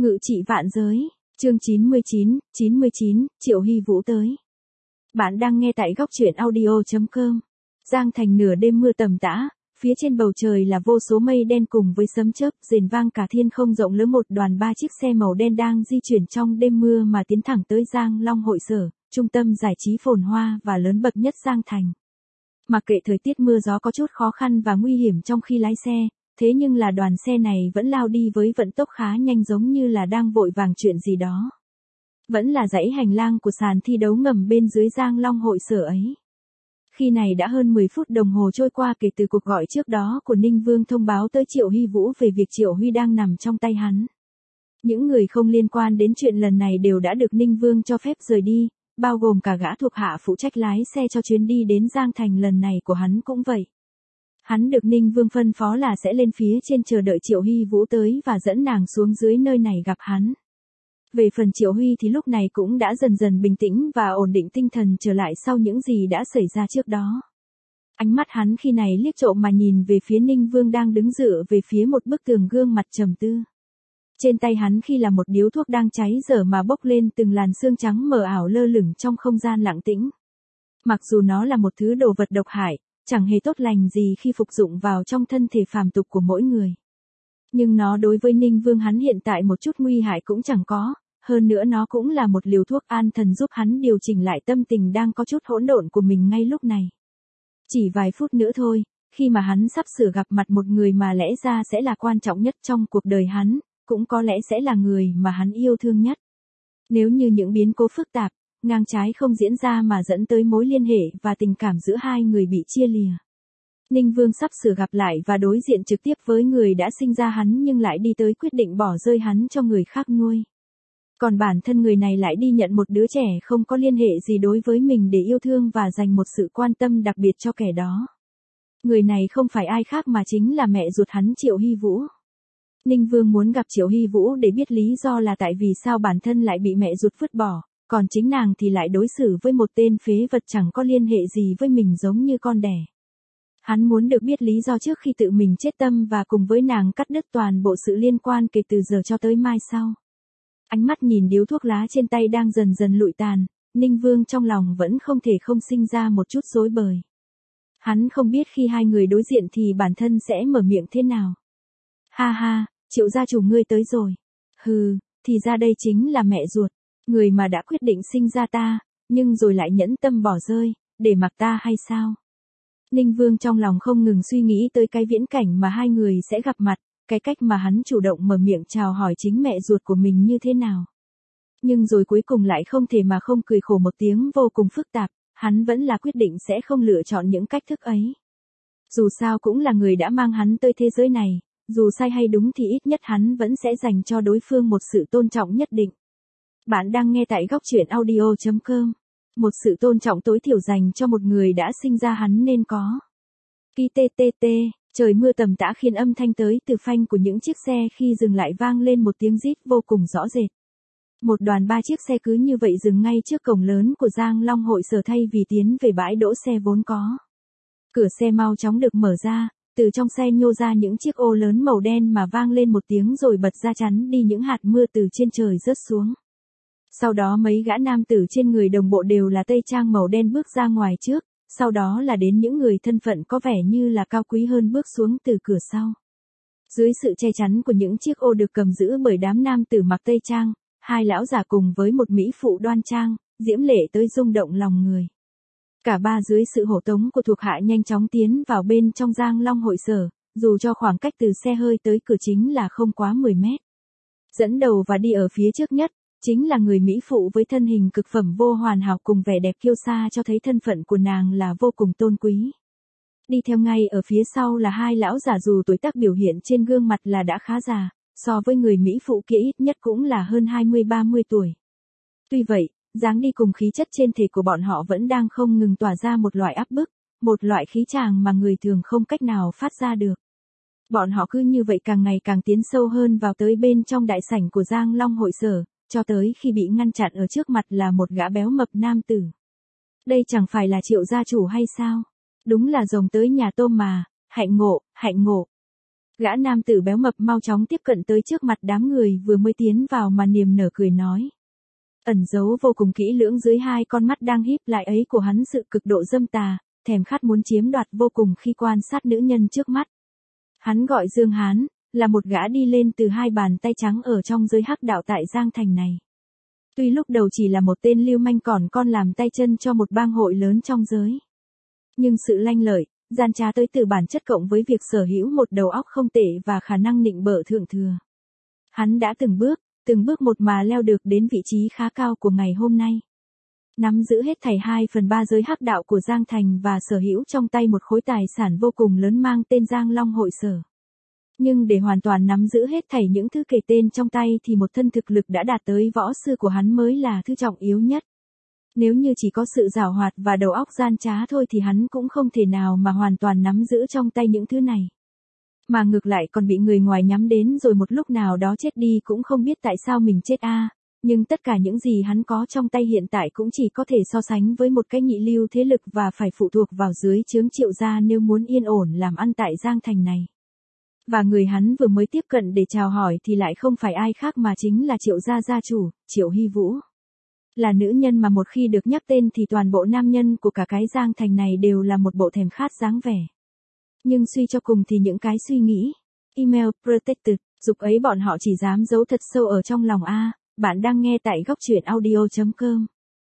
Ngự trị vạn giới, chương 99, Triệu Hy Vũ tới. Bạn đang nghe tại góc truyện audio.com. Giang Thành nửa đêm mưa tầm tã, phía trên bầu trời là vô số mây đen cùng với sấm chớp rền vang cả thiên không rộng lớn. Một đoàn 3 chiếc xe màu đen đang di chuyển trong đêm mưa mà tiến thẳng tới Giang Long Hội Sở, trung tâm giải trí phồn hoa và lớn bậc nhất Giang Thành. Mặc kệ thời tiết mưa gió có chút khó khăn và nguy hiểm trong khi lái xe, thế nhưng là đoàn xe này vẫn lao đi với vận tốc khá nhanh, giống như là đang vội vàng chuyện gì đó. Vẫn là dãy hành lang của sàn thi đấu ngầm bên dưới Giang Long Hội Sở ấy. Khi này đã hơn 10 phút đồng hồ trôi qua kể từ cuộc gọi trước đó của Ninh Vương thông báo tới Triệu Hy Vũ về việc Triệu Huy đang nằm trong tay hắn. Những người không liên quan đến chuyện lần này đều đã được Ninh Vương cho phép rời đi, bao gồm cả gã thuộc hạ phụ trách lái xe cho chuyến đi đến Giang Thành lần này của hắn cũng vậy. Hắn được Ninh Vương phân phó là sẽ lên phía trên chờ đợi Triệu Hy Vũ tới và dẫn nàng xuống dưới nơi này gặp hắn. Về phần Triệu Huy thì lúc này cũng đã dần dần bình tĩnh và ổn định tinh thần trở lại sau những gì đã xảy ra trước đó. Ánh mắt hắn khi này liếc trộm mà nhìn về phía Ninh Vương đang đứng dựa về phía một bức tường, gương mặt trầm tư. Trên tay hắn khi là một điếu thuốc đang cháy dở mà bốc lên từng làn sương trắng mờ ảo lơ lửng trong không gian lặng tĩnh. Mặc dù nó là một thứ đồ vật độc hại, chẳng hề tốt lành gì khi phục dụng vào trong thân thể phàm tục của mỗi người. Nhưng nó đối với Ninh Vương hắn hiện tại một chút nguy hại cũng chẳng có, hơn nữa nó cũng là một liều thuốc an thần giúp hắn điều chỉnh lại tâm tình đang có chút hỗn độn của mình ngay lúc này. Chỉ vài phút nữa thôi, khi mà hắn sắp sửa gặp mặt một người mà lẽ ra sẽ là quan trọng nhất trong cuộc đời hắn, cũng có lẽ sẽ là người mà hắn yêu thương nhất. Nếu như những biến cố phức tạp, ngang trái không diễn ra mà dẫn tới mối liên hệ và tình cảm giữa hai người bị chia lìa. Ninh Vương sắp sửa gặp lại và đối diện trực tiếp với người đã sinh ra hắn nhưng lại đi tới quyết định bỏ rơi hắn cho người khác nuôi. Còn bản thân người này lại đi nhận một đứa trẻ không có liên hệ gì đối với mình để yêu thương và dành một sự quan tâm đặc biệt cho kẻ đó. Người này không phải ai khác mà chính là mẹ ruột hắn, Triệu Hy Vũ. Ninh Vương muốn gặp Triệu Hy Vũ để biết lý do là tại vì sao bản thân lại bị mẹ ruột vứt bỏ, còn chính nàng thì lại đối xử với một tên phế vật chẳng có liên hệ gì với mình giống như con đẻ. Hắn muốn được biết lý do trước khi tự mình chết tâm và cùng với nàng cắt đứt toàn bộ sự liên quan kể từ giờ cho tới mai sau. Ánh mắt nhìn điếu thuốc lá trên tay đang dần dần lụi tàn, Ninh Vương trong lòng vẫn không thể không sinh ra một chút rối bời. Hắn không biết khi hai người đối diện thì bản thân sẽ mở miệng thế nào. Ha ha, Triệu gia chủ ngươi tới rồi. Hừ, thì ra đây chính là mẹ ruột, người mà đã quyết định sinh ra ta, nhưng rồi lại nhẫn tâm bỏ rơi, để mặc ta hay sao? Ninh Vương trong lòng không ngừng suy nghĩ tới cái viễn cảnh mà hai người sẽ gặp mặt, cái cách mà hắn chủ động mở miệng chào hỏi chính mẹ ruột của mình như thế nào. Nhưng rồi cuối cùng lại không thể mà không cười khổ một tiếng vô cùng phức tạp, hắn vẫn là quyết định sẽ không lựa chọn những cách thức ấy. Dù sao cũng là người đã mang hắn tới thế giới này, dù sai hay đúng thì ít nhất hắn vẫn sẽ dành cho đối phương một sự tôn trọng nhất định. Bạn đang nghe tại góc truyện audio.com. Một sự tôn trọng tối thiểu dành cho một người đã sinh ra hắn nên có. KTTT, trời mưa tầm tã khiến âm thanh tới từ phanh của những chiếc xe khi dừng lại vang lên một tiếng rít vô cùng rõ rệt. Một đoàn 3 chiếc xe cứ như vậy dừng ngay trước cổng lớn của Giang Long Hội Sở thay vì tiến về bãi đỗ xe vốn có. Cửa xe mau chóng được mở ra, từ trong xe nhô ra những chiếc ô lớn màu đen mà vang lên một tiếng rồi bật ra chắn đi những hạt mưa từ trên trời rớt xuống. Sau đó mấy gã nam tử trên người đồng bộ đều là tây trang màu đen bước ra ngoài trước, sau đó là đến những người thân phận có vẻ như là cao quý hơn bước xuống từ cửa sau. Dưới sự che chắn của những chiếc ô được cầm giữ bởi đám nam tử mặc tây trang, hai lão già cùng với một mỹ phụ đoan trang, diễm lệ tới rung động lòng người. Cả ba dưới sự hộ tống của thuộc hạ nhanh chóng tiến vào bên trong Giang Long Hội Sở, dù cho khoảng cách từ xe hơi tới cửa chính là không quá 10 mét. Dẫn đầu và đi ở phía trước nhất, chính là người mỹ phụ với thân hình cực phẩm vô hoàn hảo cùng vẻ đẹp kiêu sa cho thấy thân phận của nàng là vô cùng tôn quý. Đi theo ngay ở phía sau là hai lão già dù tuổi tác biểu hiện trên gương mặt là đã khá già, so với người mỹ phụ kia ít nhất cũng là hơn 20-30 tuổi. Tuy vậy, dáng đi cùng khí chất trên thể của bọn họ vẫn đang không ngừng tỏa ra một loại áp bức, một loại khí tràng mà người thường không cách nào phát ra được. Bọn họ cứ như vậy càng ngày càng tiến sâu hơn vào tới bên trong đại sảnh của Giang Long Hội Sở, cho tới khi bị ngăn chặn ở trước mặt là một gã béo mập nam tử. Đây chẳng phải là Triệu gia chủ hay sao? Đúng là rồng tới nhà tôm mà, hạnh ngộ, hạnh ngộ. Gã nam tử béo mập mau chóng tiếp cận tới trước mặt đám người vừa mới tiến vào mà niềm nở cười nói. Ẩn giấu vô cùng kỹ lưỡng dưới hai con mắt đang híp lại ấy của hắn sự cực độ dâm tà, thèm khát muốn chiếm đoạt vô cùng khi quan sát nữ nhân trước mắt. Hắn gọi Dương Hán, là một gã đi lên từ hai bàn tay trắng ở trong giới hắc đạo tại Giang Thành này. Tuy lúc đầu chỉ là một tên lưu manh còn con làm tay chân cho một bang hội lớn trong giới. Nhưng sự lanh lợi, gian trá tới từ bản chất cộng với việc sở hữu một đầu óc không tệ và khả năng nịnh bợ thượng thừa. Hắn đã từng bước một mà leo được đến vị trí khá cao của ngày hôm nay. Nắm giữ hết thảy 2/3 giới hắc đạo của Giang Thành và sở hữu trong tay một khối tài sản vô cùng lớn mang tên Giang Long Hội Sở. Nhưng để hoàn toàn nắm giữ hết thảy những thứ kể tên trong tay thì một thân thực lực đã đạt tới võ sư của hắn mới là thứ trọng yếu nhất. Nếu như chỉ có sự giảo hoạt và đầu óc gian trá thôi thì hắn cũng không thể nào mà hoàn toàn nắm giữ trong tay những thứ này. Mà ngược lại còn bị người ngoài nhắm đến rồi một lúc nào đó chết đi cũng không biết tại sao mình chết nhưng tất cả những gì hắn có trong tay hiện tại cũng chỉ có thể so sánh với một cái nhị lưu thế lực và phải phụ thuộc vào dưới trướng Triệu gia nếu muốn yên ổn làm ăn tại Giang Thành này. Và người hắn vừa mới tiếp cận để chào hỏi thì lại không phải ai khác mà chính là Triệu gia gia chủ, Triệu Hy Vũ. Là nữ nhân mà một khi được nhắc tên thì toàn bộ nam nhân của cả cái Giang Thành này đều là một bộ thèm khát dáng vẻ. Nhưng suy cho cùng thì những cái suy nghĩ, email protected, dục ấy bọn họ chỉ dám giấu thật sâu ở trong lòng Bạn đang nghe tại góc truyện audio.com.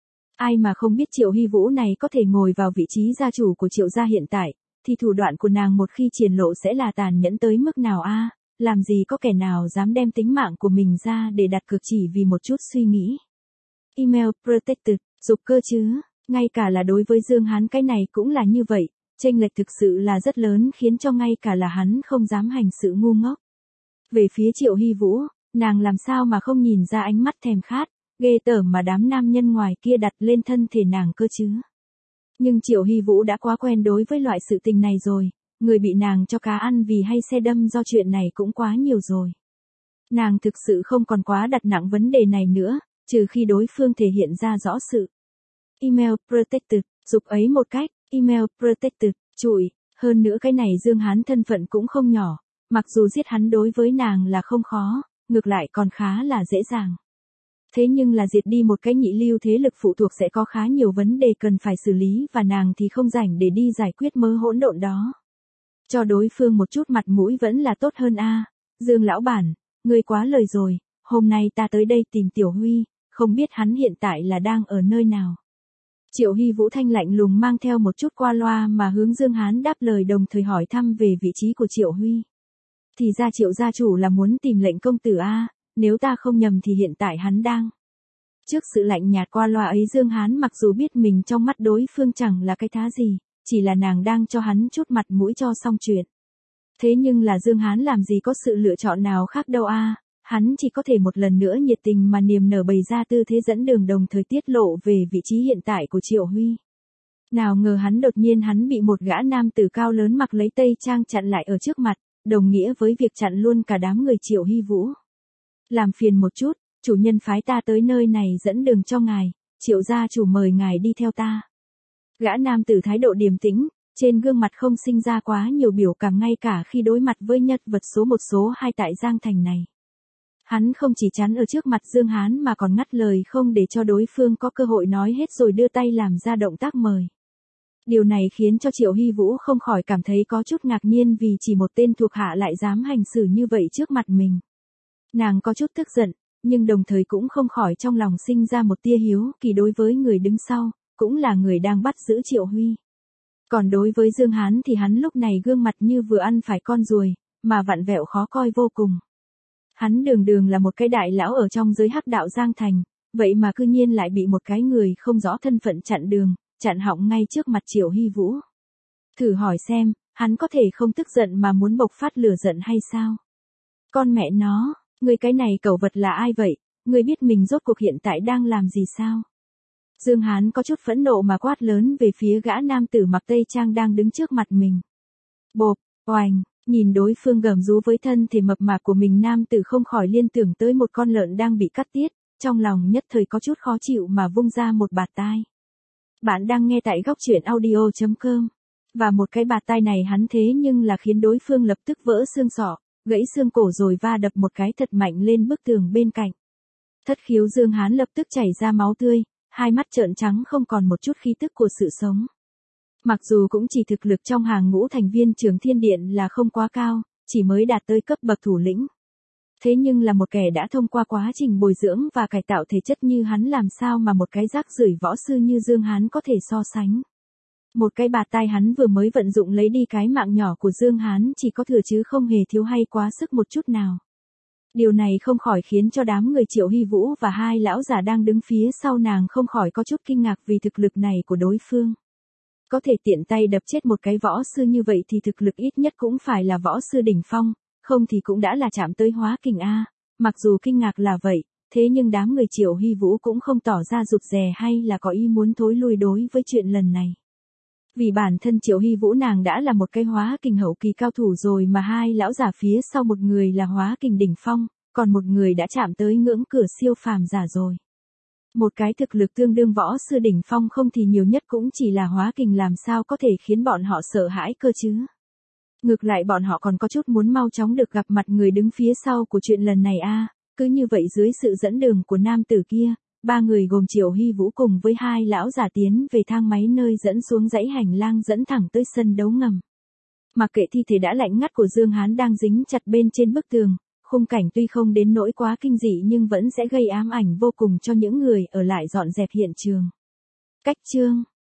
Ai mà không biết Triệu Hy Vũ này có thể ngồi vào vị trí gia chủ của Triệu gia hiện tại, thì thủ đoạn của nàng một khi triển lộ sẽ là tàn nhẫn tới mức nào làm gì có kẻ nào dám đem tính mạng của mình ra để đặt cược chỉ vì một chút suy nghĩ. Email protected, dục cơ chứ, ngay cả là đối với Dương Hán cái này cũng là như vậy, chênh lệch thực sự là rất lớn khiến cho ngay cả là hắn không dám hành sự ngu ngốc. Về phía Triệu Hy Vũ, nàng làm sao mà không nhìn ra ánh mắt thèm khát, ghê tởm mà đám nam nhân ngoài kia đặt lên thân thể nàng cơ chứ. Nhưng Triệu Hy Vũ đã quá quen đối với loại sự tình này rồi, người bị nàng cho cá ăn vì hay xe đâm do chuyện này cũng quá nhiều rồi. Nàng thực sự không còn quá đặt nặng vấn đề này nữa, trừ khi đối phương thể hiện ra rõ sự. Email protected, dục ấy một cách, email protected, trụi, hơn nữa cái này Dương Hán thân phận cũng không nhỏ, mặc dù giết hắn đối với nàng là không khó, ngược lại còn khá là dễ dàng. Thế nhưng là diệt đi một cái nhị lưu thế lực phụ thuộc sẽ có khá nhiều vấn đề cần phải xử lý và nàng thì không rảnh để đi giải quyết mớ hỗn độn đó. Cho đối phương một chút mặt mũi vẫn là tốt hơn Dương lão bản, ngươi quá lời rồi, hôm nay ta tới đây tìm Tiểu Huy, không biết hắn hiện tại là đang ở nơi nào. Triệu Hy Vũ thanh lạnh lùng mang theo một chút qua loa mà hướng Dương Hán đáp lời đồng thời hỏi thăm về vị trí của Triệu Huy. Thì ra Triệu gia chủ là muốn tìm lệnh công tử nếu ta không nhầm thì hiện tại hắn đang. Trước sự lạnh nhạt qua loa ấy Dương Hán mặc dù biết mình trong mắt đối phương chẳng là cái thá gì, chỉ là nàng đang cho hắn chút mặt mũi cho xong chuyện. Thế nhưng là Dương Hán làm gì có sự lựa chọn nào khác đâu hắn chỉ có thể một lần nữa nhiệt tình mà niềm nở bày ra tư thế dẫn đường đồng thời tiết lộ về vị trí hiện tại của Triệu Huy. Nào ngờ đột nhiên hắn bị một gã nam tử cao lớn mặc lấy tây trang chặn lại ở trước mặt, đồng nghĩa với việc chặn luôn cả đám người Triệu Hy Vũ. Làm phiền một chút, chủ nhân phái ta tới nơi này dẫn đường cho ngài, Triệu gia chủ mời ngài đi theo ta. Gã nam tử thái độ điềm tĩnh, trên gương mặt không sinh ra quá nhiều biểu cảm ngay cả khi đối mặt với nhân vật số 1 số 2 tại Giang Thành này. Hắn không chỉ chắn ở trước mặt Dương Hán mà còn ngắt lời không để cho đối phương có cơ hội nói hết rồi đưa tay làm ra động tác mời. Điều này khiến cho Triệu Hy Vũ không khỏi cảm thấy có chút ngạc nhiên vì chỉ một tên thuộc hạ lại dám hành xử như vậy trước mặt mình. Nàng có chút tức giận, nhưng đồng thời cũng không khỏi trong lòng sinh ra một tia hiếu kỳ đối với người đứng sau, cũng là người đang bắt giữ Triệu Huy. Còn đối với Dương Hán thì hắn lúc này gương mặt như vừa ăn phải con ruồi, mà vặn vẹo khó coi vô cùng. Hắn đường đường là một cái đại lão ở trong giới hắc đạo Giang Thành, vậy mà cư nhiên lại bị một cái người không rõ thân phận chặn đường, chặn họng ngay trước mặt Triệu Hy Vũ. Thử hỏi xem, hắn có thể không tức giận mà muốn bộc phát lửa giận hay sao? Con mẹ nó, ngươi cái này cẩu vật là ai vậy? Ngươi biết mình rốt cuộc hiện tại đang làm gì sao? Dương Hán có chút phẫn nộ mà quát lớn về phía gã nam tử mặc tây trang đang đứng trước mặt mình. Bộp, oành, nhìn đối phương gầm rú với thân thể mập mạp của mình nam tử không khỏi liên tưởng tới một con lợn đang bị cắt tiết, trong lòng nhất thời có chút khó chịu mà vung ra một bạt tai. Bạn đang nghe tại góc truyện audio.com. Và một cái bạt tai này hắn thế nhưng là khiến đối phương lập tức vỡ xương sọ, gãy xương cổ rồi va đập một cái thật mạnh lên bức tường bên cạnh. Thất khiếu Dương Hán lập tức chảy ra máu tươi, hai mắt trợn trắng không còn một chút khí tức của sự sống. Mặc dù cũng chỉ thực lực trong hàng ngũ thành viên Trường Thiên Điện là không quá cao, chỉ mới đạt tới cấp bậc thủ lĩnh. Thế nhưng là một kẻ đã thông qua quá trình bồi dưỡng và cải tạo thể chất như hắn làm sao mà một cái rác rưởi võ sư như Dương Hán có thể so sánh. Một cái bạt tai hắn vừa mới vận dụng lấy đi cái mạng nhỏ của Dương Hán chỉ có thừa chứ không hề thiếu hay quá sức một chút nào. Điều này không khỏi khiến cho đám người Triệu Hy Vũ và hai lão già đang đứng phía sau nàng không khỏi có chút kinh ngạc vì thực lực này của đối phương. Có thể tiện tay đập chết một cái võ sư như vậy thì thực lực ít nhất cũng phải là võ sư đỉnh phong, không thì cũng đã là chạm tới hóa kình A. Mặc dù kinh ngạc là vậy, thế nhưng đám người Triệu Hy Vũ cũng không tỏ ra rụt rè hay là có ý muốn thối lui đối với chuyện lần này. Vì bản thân Triệu Hy Vũ nàng đã là một cái hóa kình hậu kỳ cao thủ rồi mà hai lão giả phía sau một người là hóa kình đỉnh phong, còn một người đã chạm tới ngưỡng cửa siêu phàm giả rồi. Một cái thực lực tương đương võ sư đỉnh phong không thì nhiều nhất cũng chỉ là hóa kình làm sao có thể khiến bọn họ sợ hãi cơ chứ. Ngược lại bọn họ còn có chút muốn mau chóng được gặp mặt người đứng phía sau của chuyện lần này a. Cứ như vậy dưới sự dẫn đường của nam tử kia, ba người gồm Triệu Hy Vũ cùng với hai lão giả tiến về thang máy nơi dẫn xuống dãy hành lang dẫn thẳng tới sân đấu ngầm. Mặc kệ thi thể đã lạnh ngắt của Dương Hán đang dính chặt bên trên bức tường, khung cảnh tuy không đến nỗi quá kinh dị nhưng vẫn sẽ gây ám ảnh vô cùng cho những người ở lại dọn dẹp hiện trường. Cách chương